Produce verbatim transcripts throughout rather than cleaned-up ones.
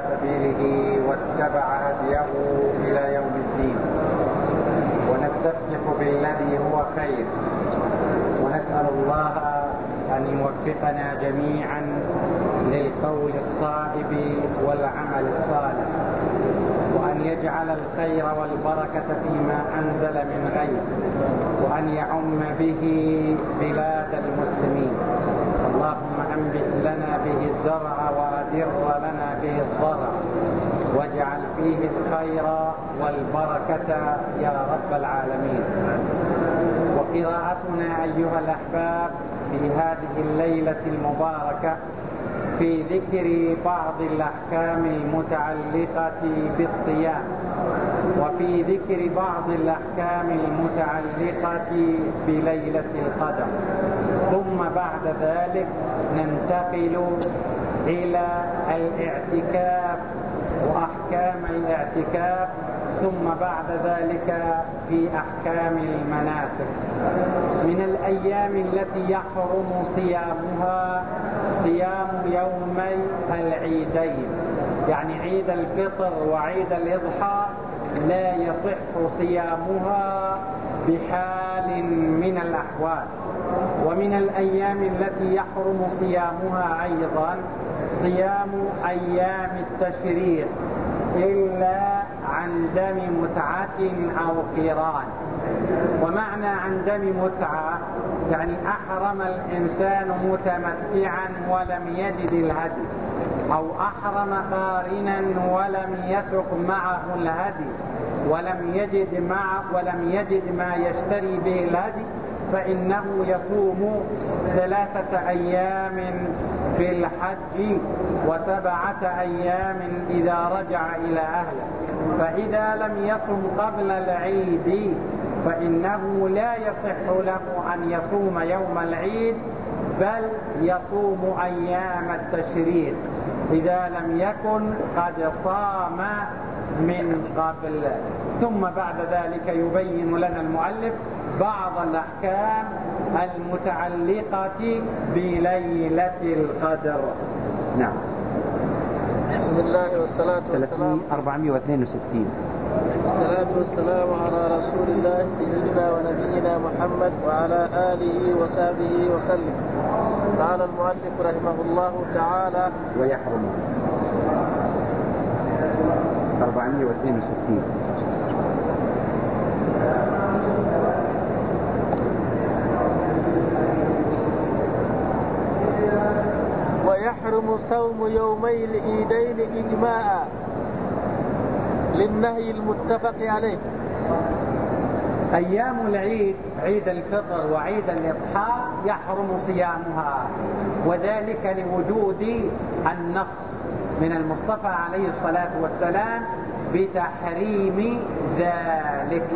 سبيله واتبع هديه إلى يوم الدين، ونستفتح بالذي هو خير، ونسأل الله أن يوفقنا جميعا للقول الصائب والعمل الصالح، وأن يجعل الخير والبركة فيما أنزل من غير، وأن يعم به بلاد المسلمين. اللهم أنبت لنا به الزرع وأدر لنا به الضرع، واجعل فيه الخير والبركة يا رب العالمين. وقراءتنا أيها الأحباب في هذه الليلة المباركة في ذكر بعض الأحكام المتعلقة بالصيام، وفي ذكر بعض الأحكام المتعلقة بليلة القدر، ثم بعد ذلك ننتقل إلى الاعتكاف وأحكام الاعتكاف، ثم بعد ذلك في أحكام المناسك. من الأيام التي يحرم صيامها صيام يومي العيدين، يعني عيد الفطر وعيد الإضحى لا يصح صيامها بحال من الأحوال. ومن الأيام التي يحرم صيامها أيضا صيام أيام التشريق إلا عن دم متعة أو قران. ومعنى عن دم متعة يعني أحرم الإنسان متمتعا ولم يجد الهدي، أو أحرم قارنا ولم يسق معه الهدي ولم يجد مع ولم يجد ما يشتري به الهدي، فإنه يصوم ثلاثة أيام في الحج وسبعة أيام إذا رجع إلى أهله. فإذا لم يصم قبل العيد فإنه لا يصح له أن يصوم يوم العيد، بل يصوم أيام التشريق إذا لم يكن قد صام من قبل. ثم بعد ذلك يبين لنا المؤلف بعض الأحكام المتعلقة بليلة القدر. نعم. بسم الله والصلاة والسلام أربعمائة واثنين وستين. والصلاة والسلام على رسول الله سيدنا ونبينا محمد وعلى آله وصحبه وسلم. قال المؤلف رحمه الله تعالى: ويحرم أربعمائة واثنين وستين. ويحرم صوم يومي العيدين إجماعا للنهي المتفق عليه. أيام العيد عيد الفطر وعيد الإضحى يحرم صيامها، وذلك لوجود النص من المصطفى عليه الصلاة والسلام بتحريم ذلك.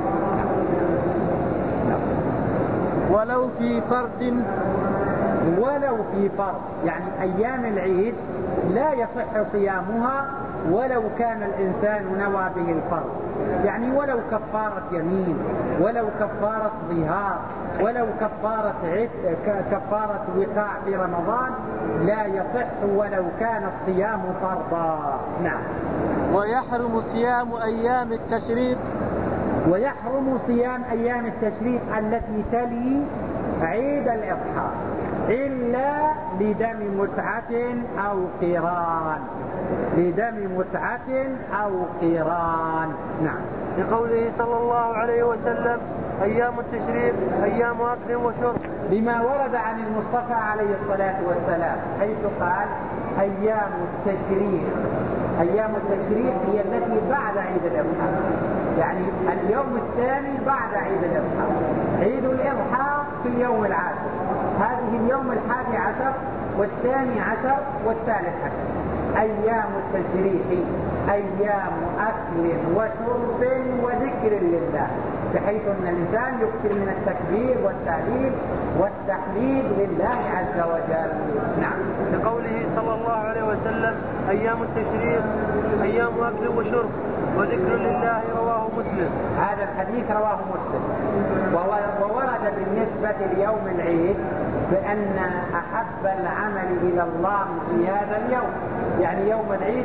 ولو في فرد ولو في فرض، يعني أيام العيد لا يصح صيامها ولو كان الإنسان نوى به الفرض، يعني ولو كفارة يمين، ولو كفارة ظهار، ولو كفارة عد كفارة وقاع في رمضان لا يصح ولو كان الصيام فرضا. نعم. ويحرم صيام أيام التشريق ويحرم صيام أيام التشريق التي تلي عيد الإضحى إلا لدم متعة أو قران، لدم متعة أو قران. نعم. لقوله صلى الله عليه وسلم: أيام التشريق أيام أكل وشرب، لما ورد عن المصطفى عليه الصلاة والسلام حيث قال: أيام التشريق. أيام التشريق هي التي بعد عيد الأضحى، يعني اليوم الثاني بعد عيد الأضحى. عيد الأضحى في اليوم العاشر، هذه اليوم الحادي عشر والثاني عشر والثالث عشر. أيام التشريق أيام أكل وشرب وذكر لله، بحيث أن الإنسان يكثر من التكبير والتهليل والتحميد لله عز وجل. نعم. لقوله صلى الله عليه وسلم: أيام التشريق أيام أكل وشرب وذكر لله، رواه مسلم. هذا الحديث رواه مسلم. وورد بالنسبة ليوم العيد بأن أحب العمل إلى الله في هذا اليوم، يعني يوم العيد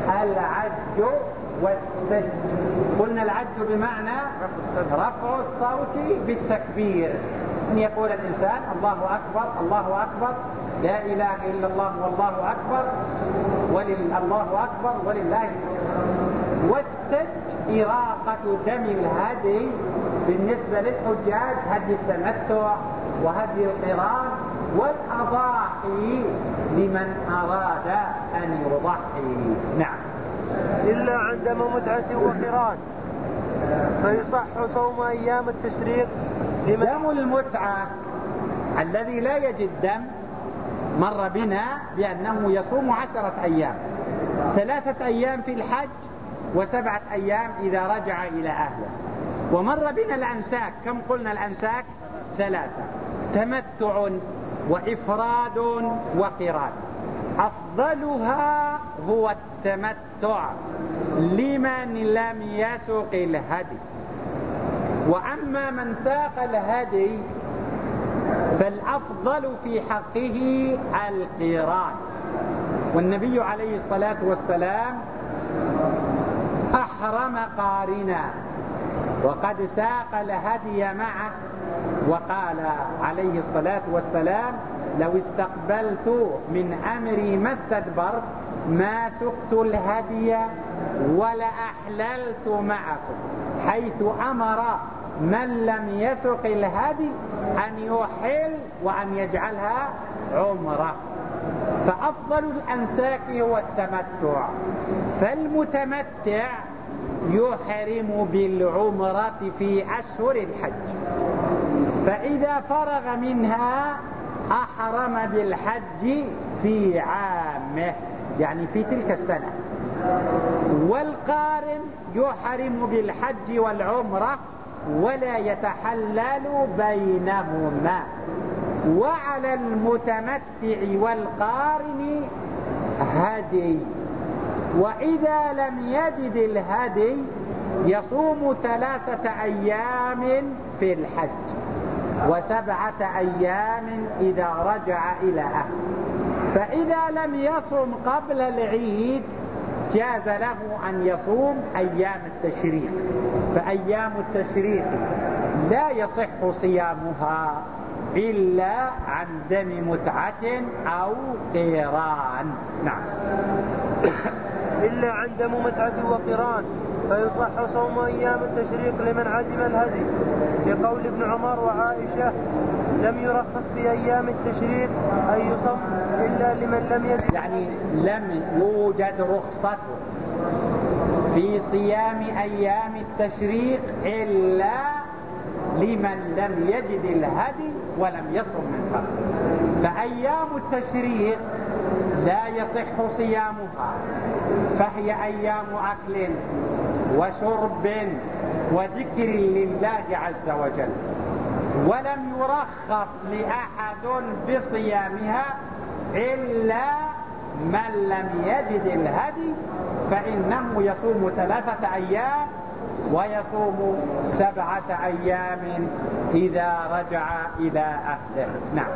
العج والسج. قلنا العج بمعنى رفع الصوت بالتكبير، أن يقول الإنسان الله أكبر الله أكبر لا إله إلا الله والله أكبر والله أكبر ولله. والسج إراقة دم الهدي بالنسبة للحجاج، هدي التمتع وهدي القران والأضاحي لمن أراد أن يضحي. نعم. إلا عن دم متعة وقران فيصح صوم أيام التشريق. دم المتعة الذي لا يجد دم مر بنا بأنه يصوم عشرة أيام، ثلاثة أيام في الحج وسبعة أيام إذا رجع إلى أهله. ومر بنا الأنساك، كم قلنا الأنساك؟ ثلاثة، تمتع وإفراد وقران. أفضلها هو التمتع لمن لم يسق الهدي، وأما من ساق الهدي فالأفضل في حقه القران. والنبي عليه الصلاة والسلام أحرم قارنا وقد ساق الهدي معه، وقال عليه الصلاة والسلام لو استقبلت من أمري ما استدبرت ما سقت الهدي ولا أحللت معكم، حيث أمر من لم يسق الهدي أن يحل وأن يجعلها عمره. فأفضل الأنساك هو التمتع، فالمتمتع يحرم بالعمرة في أشهر الحج، فإذا فرغ منها أحرم بالحج في عامه، يعني في تلك السنة. والقارن يحرم بالحج والعمرة ولا يتحلل بينهما. وعلى المتمتع والقارن هدي، وإذا لم يجد الهدي يصوم ثلاثة أيام في الحج وسبعة أيام إذا رجع إلى أهله. فإذا لم يصم قبل العيد جاز له أن يصوم أيام التشريق، فأيام التشريق لا يصح صيامها إلا عن دم متعة أو قران. نعم. إلا عن دم متعة وقران فيصح صوم أيام التشريق لمن عدم الهدي، لقول ابن عمر وعائشة لم يرخص في أيام التشريق أن يصوم إلا لمن لم يجد، يعني لم يوجد رخصة في صيام أيام التشريق إلا لمن لم يجد الهدي ولم يصم من قبل. فأيام التشريق لا يصح صيامها، فهي أيام أكل وشرب وذكر لله عز وجل، ولم يرخص لأحد بصيامها إلا من لم يجد الهدي، فإنه يصوم ثلاثة أيام ويصوم سبعة أيام إذا رجع إلى أهله. نعم.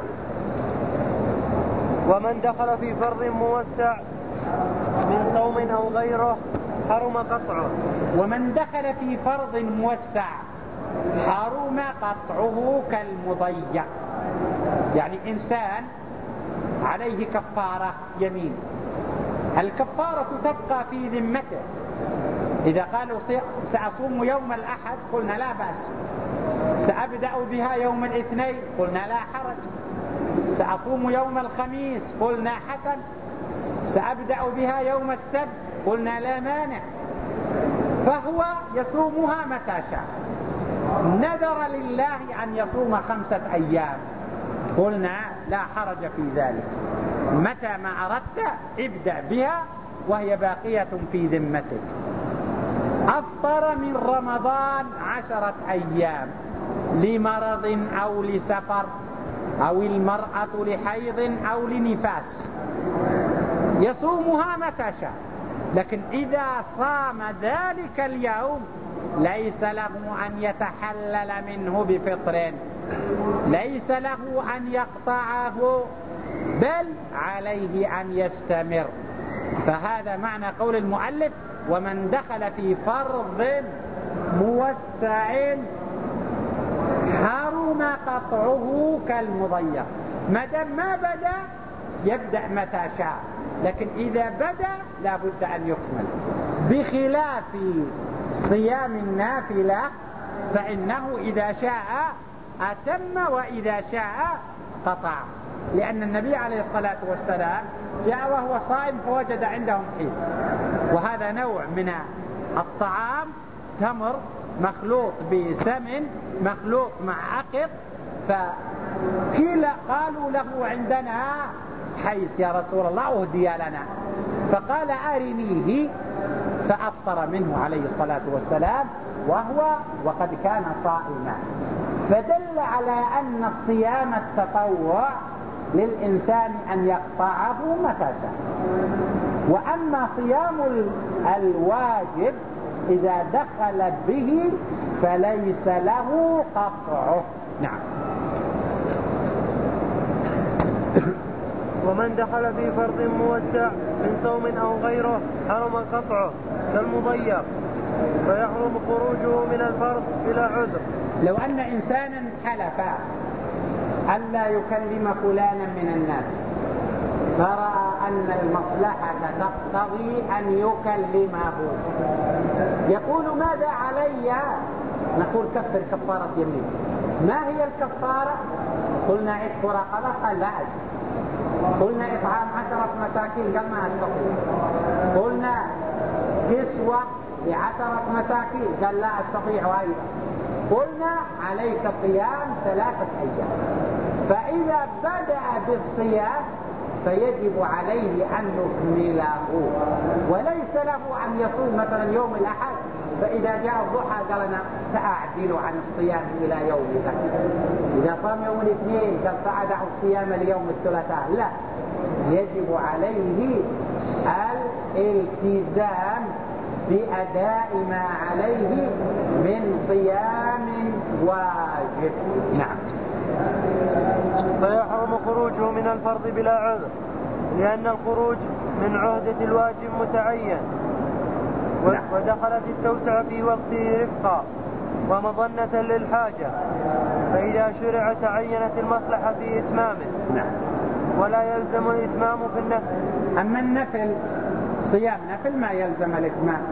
ومن دخل في فرض موسع من صوم أو غيره حرم قطعه. ومن دخل في فرض موسع حرم قطعه كالمضيع، يعني إنسان عليه كفارة يمين، الكفارة تبقى في ذمته. إذا قالوا سأصوم يوم الأحد قلنا لا بأس، سأبدأ بها يوم الاثنين قلنا لا حرج، سأصوم يوم الخميس قلنا حسن، سأبدأ بها يوم السبت قلنا لا مانع، فهو يصومها متى شاء. نذر لله أن يصوم خمسة أيام قلنا لا حرج في ذلك، متى ما أردت ابدأ بها وهي باقية في ذمتك. أفطر من رمضان عشرة أيام لمرض أو لسفر أو المرأة لحيض أو لنفاس يصومها متى شاء، لكن إذا صام ذلك اليوم ليس له أن يتحلل منه بفطر، ليس له أن يقطعه، بل عليه أن يستمر فهذا معنى قول المؤلف ومن دخل في فرض موسع حرم قطعه كالمضيق. ما دام ما بدأ يبدأ متى شاء، لكن إذا بدأ لا بد أن يكمل، بخلاف صيام النافلة فإنه إذا شاء أتم وإذا شاء قطع، لأن النبي عليه الصلاة والسلام جاء وهو صائم فوجد عندهم حيس، وهذا نوع من الطعام تمر مخلوط بسمن مخلوط مع عقد، فقيل قالوا له عندنا حيس يا رسول الله أهدي لنا، فقال أرنيه فأفطر منه عليه الصلاة والسلام وهو وقد كان صائما. فدل على أن الصيام التطوع للإنسان أن يقطعه متى شاء، وأما صيام الواجب إذا دخل به فليس له قطعه. نعم. ومن دخل في فرض موسع من صوم أو غيره حرم قطعه كالمضيق، فيحرم خروجه من الفرض بلا عذر. لو أن إنسانا حلف ألا يكلم فلانا من الناس فرأى أن المصلحة تقتضي أن يكلمه، يقول ماذا علي؟ نقول كفر كفارة يمين. ما هي الكفارة؟ قلنا عتق رقبة، قال لا أجل. قلنا إطعام عشرة مساكين، قال ما أستطيع. قلنا كسوة لعشرة مساكين، قال لا أستطيع أيضا. قلنا عليك صيام ثلاثة أيام. فإذا بدأ بالصيام فيجب عليه أن يكمله، وليس له أن يصوم مثلا يوم الأحد فإذا جاء الضحى قال أنا سأعدل عن الصيام إلى يوم الأحد. إذا صام يوم الاثنين قال سأدع الصيام ليوم الثلاثاء، لا، يجب عليه الالتزام بأداء ما عليه من صيام واجب. نعم. فيحرم خروجه من الفرض بلا عذر، لأن الخروج من عهدة الواجب متعين، ودخلت التوسعة في وقته رفقا ومظنة للحاجة، فإذا شرع تعينت المصلحة في إتمامه. نعم. ولا يلزم الإتمام في النفل. أما النفل صيام نفل ما يلزم الإتمام،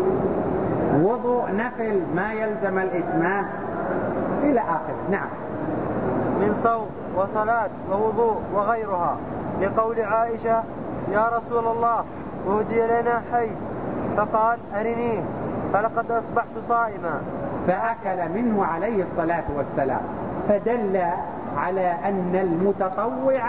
وضوء نفل ما يلزم الإتمام إلى آخره. نعم. من صوم وصلاة ووضوء وغيرها، لقول عائشة يا رسول الله أهدي لنا حيس، فقال أرنيه فلقد أصبحت صائما، فأكل منه عليه الصلاة والسلام، فدل على أن المتطوع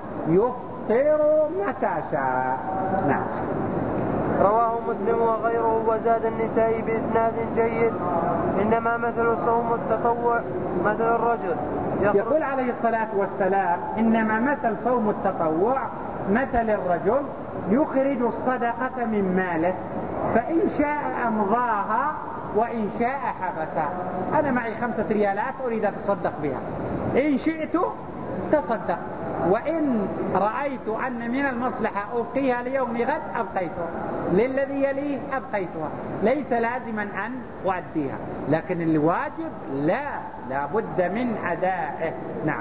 يفطر متى شاء. نعم. رواه مسلم وغيره وزاد النسائي بإسناد جيد إنما مثل صوم التطوع مثل الرجل. يقول عليه الصلاة والسلام إنما مثل صوم التطوع مثل الرجل يخرج الصدقة من ماله، فإن شاء أمضاها وإن شاء حبسها. أنا معي خمسة ريالات أريد أتصدق بها، إن شئت تصدق، وإن رأيت أن من المصلحة أبقيها ليوم غد أبقيتها، للذي يليه أبقيتها، ليس لازما أن أؤديها. لكن الواجب لا لا بد من أدائه. نعم.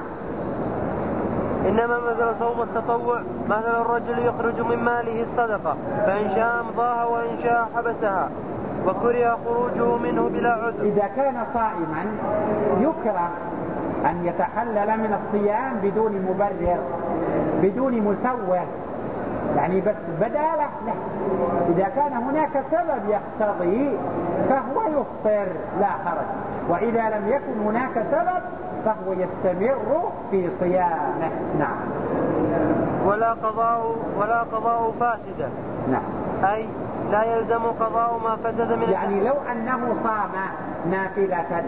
إنما مثل صوم التطوع مثل الرجل يخرج من ماله الصدقة، فإن شاء أمضاها وإن شاء حبسها، وكره خروجه منه بلا عذر. إذا كان صائما يكره أن يتحلل من الصيام بدون مبرر بدون مسوغ، يعني بس بداله لا. إذا كان هناك سبب يقتضي فهو يفطر لا حرج، وإذا لم يكن هناك سبب فهو يستمر في صيامه. نعم. ولا قضاء ولا قضاء فاسدة. نعم. أي لا يلزم قضاء ما فسد من، يعني لو أنه صام نافلة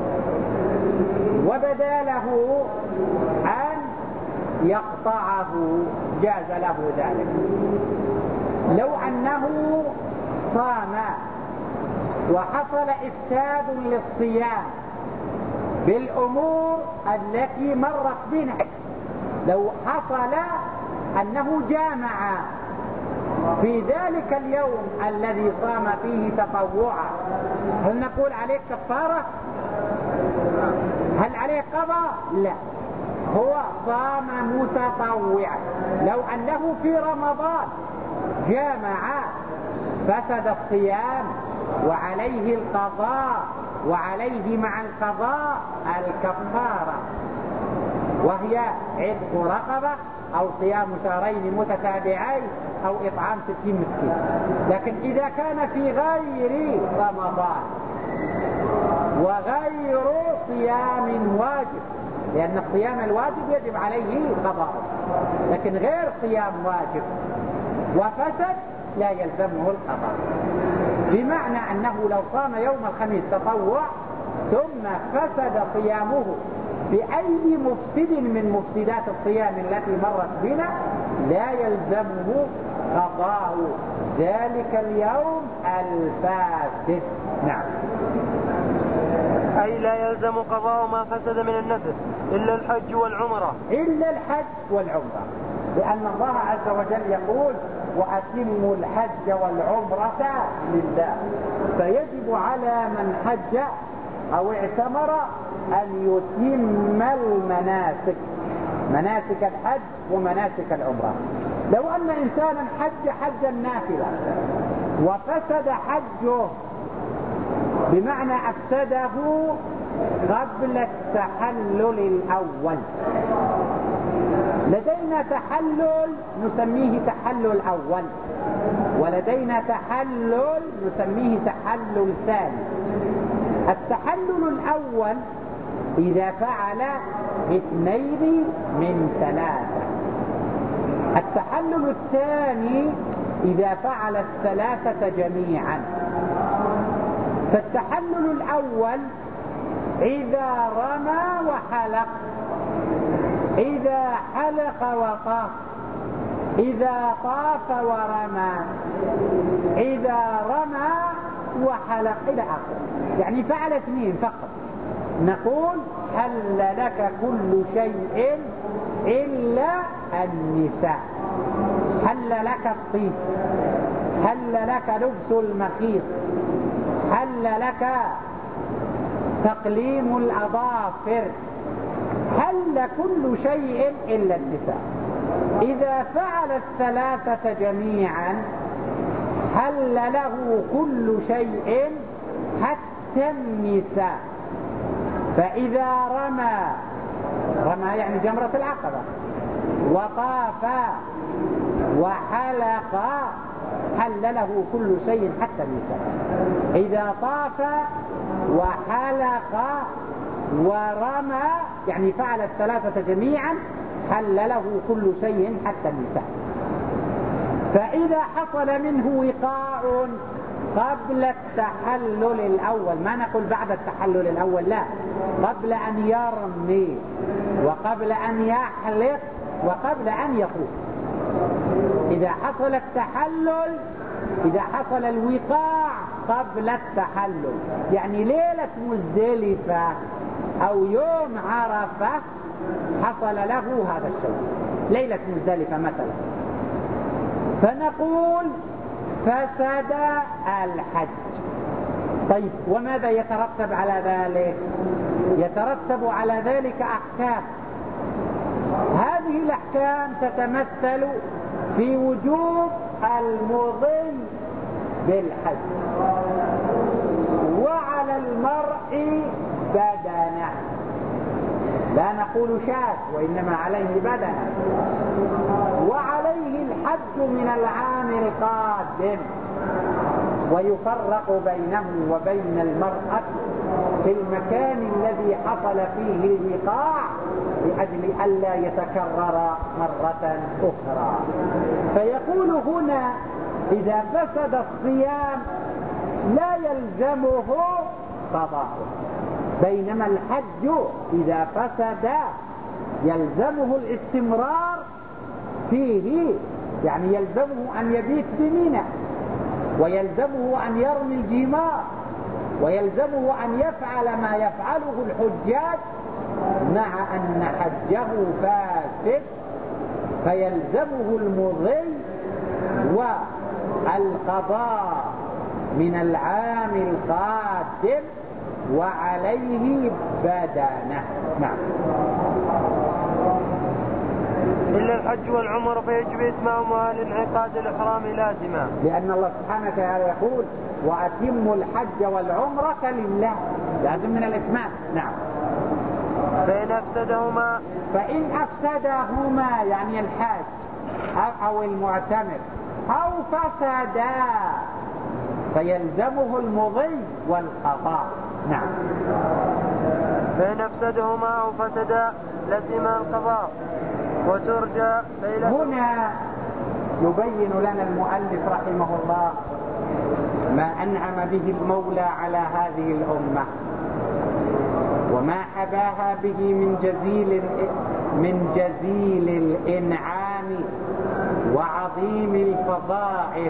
وبدا له أن يقطعه جاز له ذلك. لو أنه صام وحصل إفساد للصيام بالأمور التي مرت بنا، لو حصل أنه جامع في ذلك اليوم الذي صام فيه تطوعا هل نقول عليه كفارة؟ هل عليه قضاء؟ لا، هو صام متطوعا. لو أنه في رمضان جامع فسد الصيام وعليه القضاء، وعليه مع القضاء الكفارة، وهي عتق رقبة أو صيام شهرين متتابعين أو إطعام ستين مسكين. لكن إذا كان في غير رمضان وغير صيام واجب، لأن الصيام الواجب يجب عليه قضاء، لكن غير صيام واجب وفسد لا يلزمه القضاء. بمعنى أنه لو صام يوم الخميس تطوع ثم فسد صيامه بأي مفسد من مفسدات الصيام التي مرت بنا لا يلزمه قضاء ذلك اليوم الفاسد. نعم. أي لا يلزم قضاء ما فسد من النفل إلا الحج والعمرة. إلا الحج والعمرة، لأن الله عز وجل يقول وأتموا الحج والعمرة لله، فيجب على من حج أو اعتمر أن يتم المناسك، مناسك الحج ومناسك العمرة. لو أن إنسانا حج حجا نافلة وفسد حجه، بمعنى أفسده قبل التحلل الأول، لدينا تحلل نسميه تحلل أول، ولدينا تحلل نسميه تحلل ثاني. التحلل الأول إذا فعل اثنين من ثلاثة، التحلل الثاني إذا فعل الثلاثة جميعا. فالتحلل الأول إذا رمى وحلق، إذا حلق وطاف، إذا طاف ورمى، إذا رمى وحلق إلى آخره، يعني فعل اثنين فقط. نقول حل لك كل شيء إلا النساء، حل لك الطيب، حل لك لبس المخيط، حل لك تقليم الأظافر، حل كل شيء إلا النساء. إذا فعل الثلاثة جميعا حل له كل شيء حتى النساء. فإذا رمى، رمى يعني جمرة العقبة، وطاف وحلق حل له كل شيء حتى النساء. إذا طاف وحلق ورمى يعني فعل الثلاثة جميعا حل له كل شيء حتى النساء. فإذا حصل منه وقاع قبل التحلل الأول، ما نقول بعد التحلل الأول، لا، قبل أن يرمي وقبل أن يحلق وقبل أن يطوف. إذا حصل التحلل، إذا حصل الوقاع قبل التحلل، يعني ليلة مزدلفة أو يوم عرفة حصل له هذا الشيء، ليلة مزدلفة مثلا، فنقول فسد الحج. طيب وماذا يترتب على ذلك؟ يترتب على ذلك أحكام. هذه الأحكام تتمثل في وجوب المضي بالحج، وعلى المرء بدنه، لا نقول شاة وإنما عليه بدنه، وعليه الحج من العام القادم، ويفرق بينه وبين المرأة في المكان الذي حصل فيه الوقاع لأجل ألا يتكرر مرة أخرى. فيقول هنا إذا فسد الصيام لا يلزمه قضاء، بينما الحج إذا فسد يلزمه الاستمرار فيه، يعني يلزمه أن يبيت بمنى، ويلزمه أن يرمي الجمار، ويلزمه أن يفعل ما يفعله الحجاج، مع أن حجه فاسد، فيلزمه المضي القضاء من العام القادم وعليه بدنه. نعم. إلا الحج والعمر فيجب إتمامها لانعقاد الإحرام لازما، لأن الله سبحانه وتعالى يقول وأتموا الحج والعمرة لله، لازم من الإتمام. نعم. فإن أفسدهما فإن أفسدهما يعني الحاج أو المعتمر أو فسدا فيلزمه المضي والقضاء. نعم. فإن أفسدهما أو فسدا لزم القضاء وترجى ليلة. هنا يبين لنا المؤلف رحمه الله ما أنعم به المولى على هذه الأمة وما حباها به من جزيل من جزيل الإنعام وعظيم الفضائل،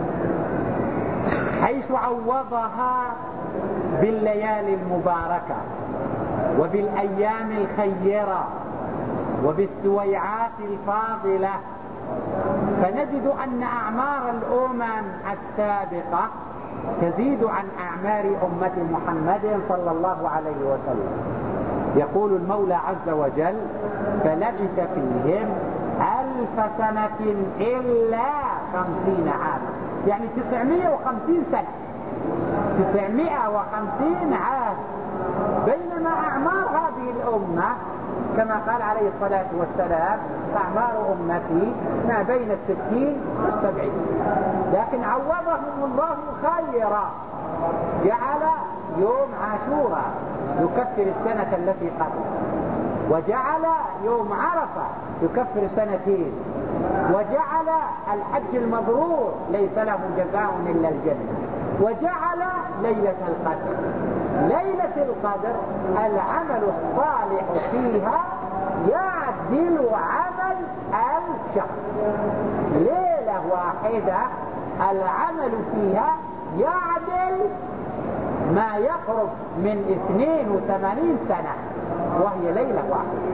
حيث عوضها بالليالي المباركة وبالأيام الخيرة وبالسويعات الفاضلة. فنجد أن أعمار الأمم السابقة تزيد عن أعمار أمة محمد صلى الله عليه وسلم. يقول المولى عز وجل فلبث فيهم ألف سنة إلا خمسين عاما، يعني تسعمائة وخمسين سنة، تسعمائة وخمسين عام. بينما أعمار هذه الأمة كما قال عليه الصلاة والسلام أعمار أمتي ما بين الستين والسبعين، لكن عوضهم الله خيرا، جعل يوم عاشوراء يكفر السنة التي قبله، وجعل يوم عرفة يكفر سنتين، وجعل الحج المبرور ليس له جزاء إلا الجنة، وجعل ليلة القدر. ليلة القدر العمل الصالح فيها يعدل عمل ألف شهر. ليلة واحدة العمل فيها يعدل ما يقرب من اثنين وثمانين سنة، وهي ليلة واحدة.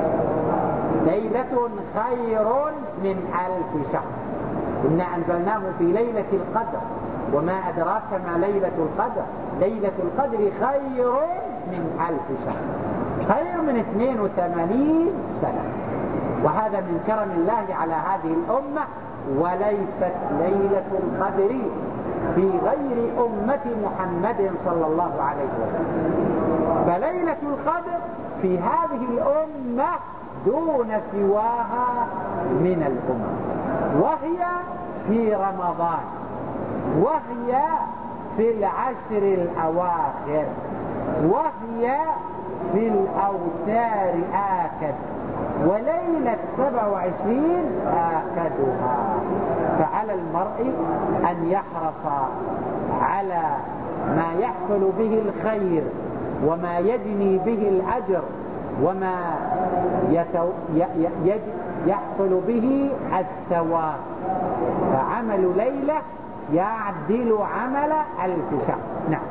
ليلة خير من ألف شهر. إنا أنزلناه في ليلة القدر وما أدراك ما ليلة القدر. ليلة القدر خير من ألف شهر، خير من اثنين وثمانين سنة. وهذا من كرم الله على هذه الأمة. وليست ليلة القدر في غير أمة محمد صلى الله عليه وسلم، فليلة القدر في هذه الأمة دون سواها من الأمم، وهي في رمضان، وهي في العشر الأواخر، وهي في الأوتار آكد، وليلة سبع وعشرين آكدها. فعلى المرء أن يحرص على ما يحصل به الخير وما يجني به الأجر وما يتو... ي... ي... يحصل به الثواب. فعمل ليلة يعدل عمل ألف شهر. نعم.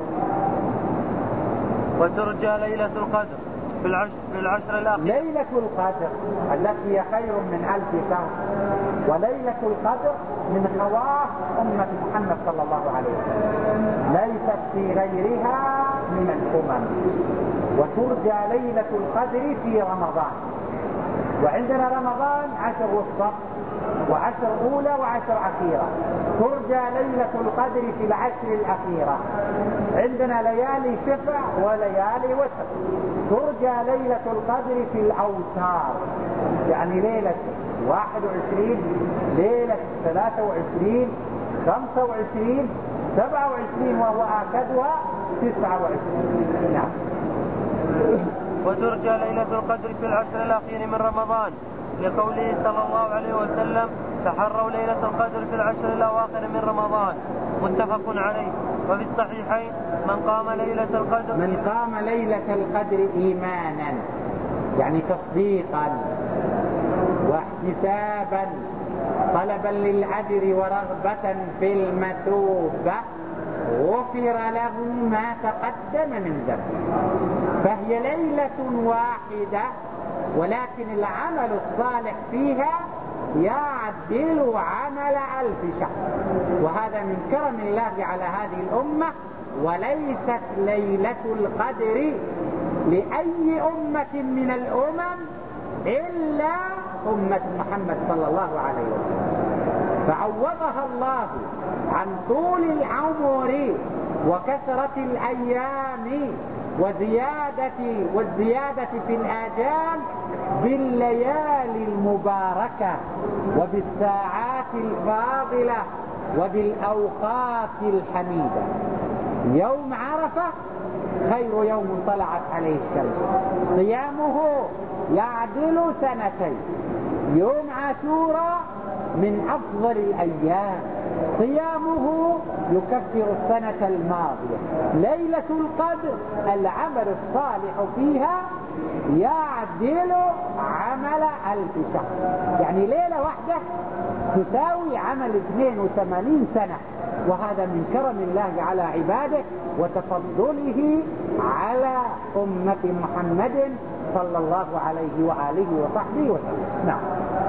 وترجى ليلة القدر في العشر, في العشر الأخير. ليلة القدر التي هي خير من ألف شهر، وليلة القدر من خواص أمة محمد صلى الله عليه وسلم، ليست في غيرها من الأمم. وترجى ليلة القدر في رمضان. وعندنا رمضان عشر وسط وعشر أولى وعشر أخيرة. ترجى ليلة القدر في العشر الأخيرة. عندنا ليالي شفع وليالي وتر. ترجى ليلة القدر في الأوتار، يعني ليلة واحد وعشرين، ليلة ثلاثة وعشرين، خمسة وعشرين، سبعة وعشرين، وهو آكدها تسعة وعشرين. نعم. وترجى ليلة القدر في العشر الأخير من رمضان لقوله صلى الله عليه وسلم تحروا ليلة القدر في العشر الأواخر من رمضان، متفق عليه. وفي الصحيحين من قام ليلة القدر من قام ليلة القدر إيمانا، يعني تصديقا واحتسابا طلبا للأجر ورغبة في المثوبة غفر له ما تقدم من ذنبه. فهي ليلة واحدة، ولكن العمل الصالح فيها يعدل عمل ألف شهر. وهذا من كرم الله على هذه الأمة. وليست ليلة القدر لأي أمة من الأمم إلا أمة محمد صلى الله عليه وسلم، فعوضها الله عن طول العمر وكثرة الأيام وزيادة والزيادة في الآجال بالليالي المباركة وبالساعات الفاضلة وبالأوقات الحميدة. يوم عرفة خير يوم طلعت عليه الشمس، صيامه يعدل سنتين. يوم عاشوراء من أفضل الأيام، صيامه يكفر السنة الماضية. ليلة القدر العمل الصالح فيها يعدل عمل ألف شهر، يعني ليلة واحدة تساوي عمل اثنين وثمانين سنة. وهذا من كرم الله على عباده وتفضله على أمة محمد صلى الله عليه وآله وصحبه وسلم. نعم.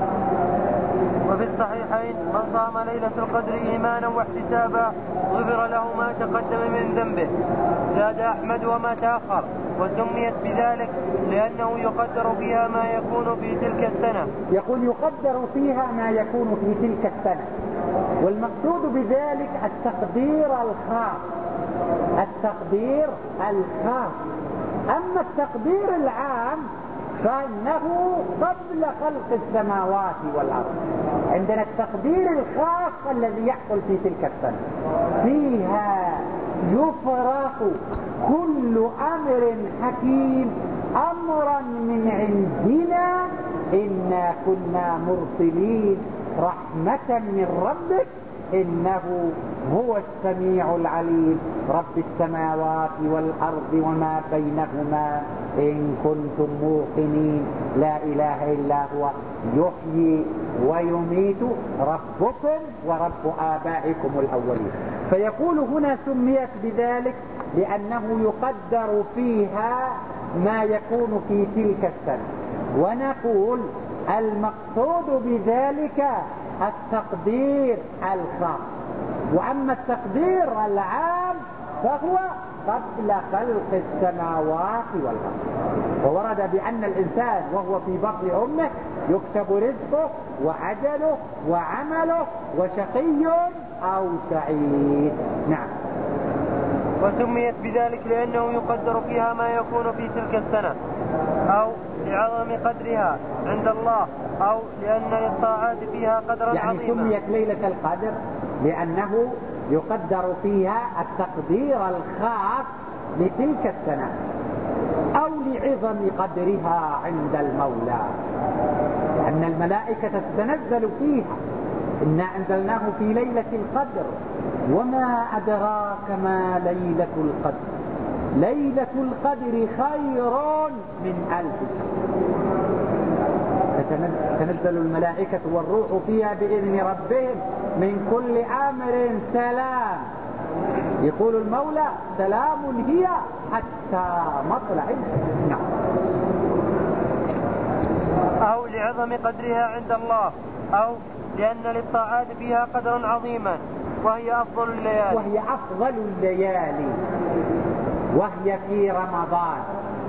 وفي الصحيحين من صام ليلة القدر إيمانا واحتسابا غفر له ما تقدم من ذنبه. زاد أحمد وما تأخر، وسميت بذلك لأنه يقدر فيها ما يكون في تلك السنة. يقول يقدر فيها ما يكون في تلك السنة، والمقصود بذلك التقدير الخاص. التقدير الخاص. أما التقدير العام فإنه قبل خلق السماوات والأرض. عندنا التقدير الخاص الذي يحصل في تلك السنة، فيها يفرق كل أمر حكيم أمرا من عندنا إنا كنا مرسلين رحمة من ربك إنه هو السميع العليم رب السماوات والأرض وما بينهما إن كنتم موقنين لا إله إلا هو يحيي ويميت ربكم ورب آبائكم الأولين. فيقول هنا سميت بذلك لأنه يقدر فيها ما يكون في تلك السنة. ونقول المقصود بذلك التقدير الخاص، وأما التقدير العام فهو قبل خلق السماوات والأرض. وورد بأن الإنسان وهو في بطن أمه يكتب رزقه وعجله وعمله وشقي أو سعيد. نعم. وسميت بذلك لأنه يقدر فيها ما يكون في تلك السنة، أو لعظم قدرها عند الله، أو لأن للطاعات فيها قدرا يعني عظيما. يعني سميت ليلة القدر لأنه يقدر فيها التقدير الخاص لتلك السنة، أو لعظم قدرها عند المولى، لأن الملائكة تتنزل فيها. إنا أنزلناه في ليلة القدر وما أدراك ما ليلة القدر ليلة القدر خير من ألف شهر. تتنزل الملائكة والروح فيها بإذن ربهم من كل أمر سلام. يقول المولى سلام هي حتى مطلع الفجر. نعم. أو لعظم قدرها عند الله، أو لأن للطاعات فيها قدرا عظيما، وهي أفضل الليالي وهي أفضل الليالي وهي في رمضان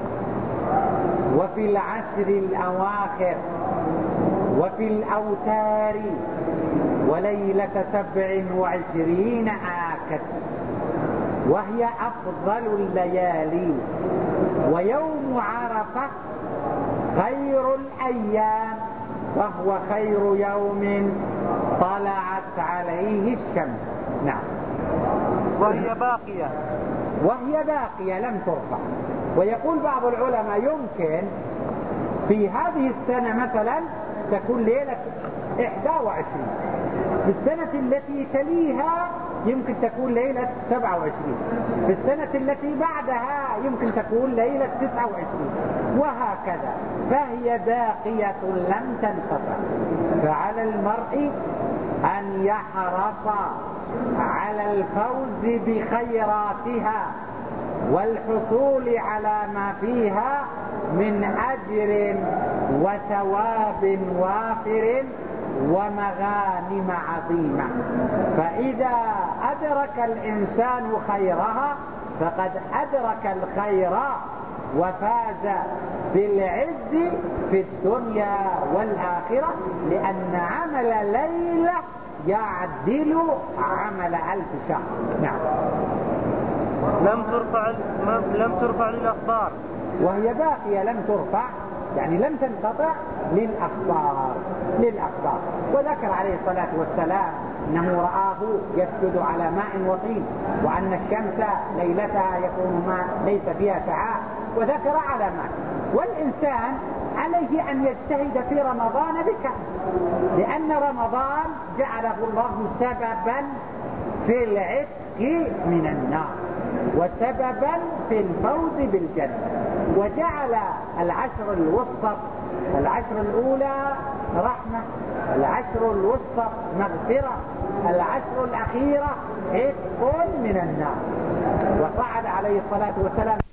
وفي العشر الأواخر وفي الأوتار وليلة سبع وعشرين آكد، وهي أفضل الليالي. ويوم عرفة خير الأيام وهو خير يوم طلعت عليه الشمس. نعم. وهي باقية وهي باقية لم ترفع. ويقول بعض العلماء يمكن في هذه السنة مثلا تكون ليلة إحدى وعشرين، في السنة التي تليها يمكن تكون ليلة سبعة وعشرين، في السنة التي بعدها يمكن تكون ليلة تسعة وعشرين، وهكذا. فهي باقية لم تنقطع. فعلى المرء أن يحرص على الفوز بخيراتها والحصول على ما فيها من أجر وثواب وافر ومغانم عظيمة. فإذا أدرك الإنسان خيرها فقد أدرك الخير وفاز بالعز في الدنيا والآخرة، لأن عمل ليلة يعدل عمل ألف شهر. نعم. لم ترفع لم ترفع للأخبار، وهي باقية لم ترفع، يعني لم تنقطع للأخبار للأخبار وذكر عليه الصلاة والسلام أنه رآه يسجد على ماء وطين، وأن الشمس ليلتها يكون ما ليس فيها شعاع، وذكر علامات. والإنسان عليه أن يجتهد في رمضان بك، لأن رمضان جعله الله سببا في العتق من النار وسببا في الفوز بالجنة، وجعل العشر الوسط العشر الأولى رحمة، العشر الوسط مغفرة، العشر الأخيرة عتق من النار. وصعد عليه الصلاة والسلام